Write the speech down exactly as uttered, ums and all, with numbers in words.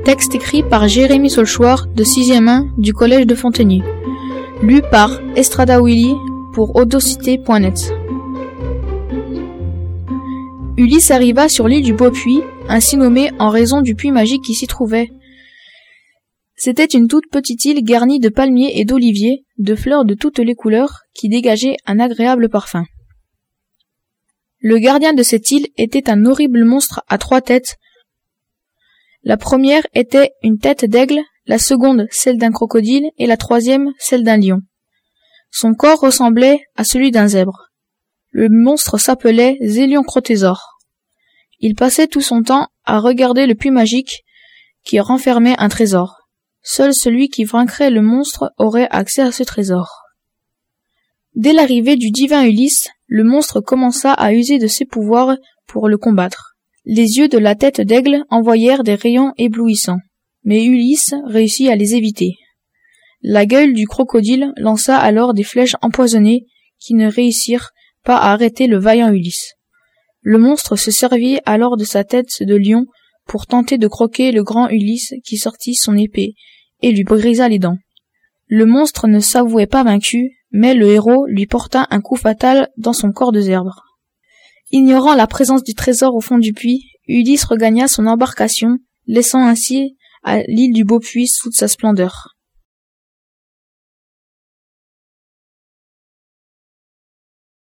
Texte écrit par Jérémy Solchoir de sixième un du collège de Fontaigny. Lu par Estrada Willy pour audocité point net. Ulysse arriva sur l'île du Beau-Puits, ainsi nommée en raison du puits magique qui s'y trouvait. C'était une toute petite île garnie de palmiers et d'oliviers, de fleurs de toutes les couleurs, qui dégageaient un agréable parfum. Le gardien de cette île était un horrible monstre à trois têtes. La première était une tête d'aigle, la seconde celle d'un crocodile et la troisième celle d'un lion. Son corps ressemblait à celui d'un zèbre. Le monstre s'appelait Zélion Crotézor. Il passait tout son temps à regarder le puits magique qui renfermait un trésor. Seul celui qui vaincrait le monstre aurait accès à ce trésor. Dès l'arrivée du divin Ulysse, le monstre commença à user de ses pouvoirs pour le combattre. Les yeux de la tête d'aigle envoyèrent des rayons éblouissants, mais Ulysse réussit à les éviter. La gueule du crocodile lança alors des flèches empoisonnées qui ne réussirent pas à arrêter le vaillant Ulysse. Le monstre se servit alors de sa tête de lion pour tenter de croquer le grand Ulysse qui sortit son épée et lui brisa les dents. Le monstre ne s'avouait pas vaincu, mais le héros lui porta un coup fatal dans son corps de zèbre. Ignorant la présence du trésor au fond du puits, Ulysse regagna son embarcation, laissant ainsi à l'île du Beau-Puits toute sa splendeur.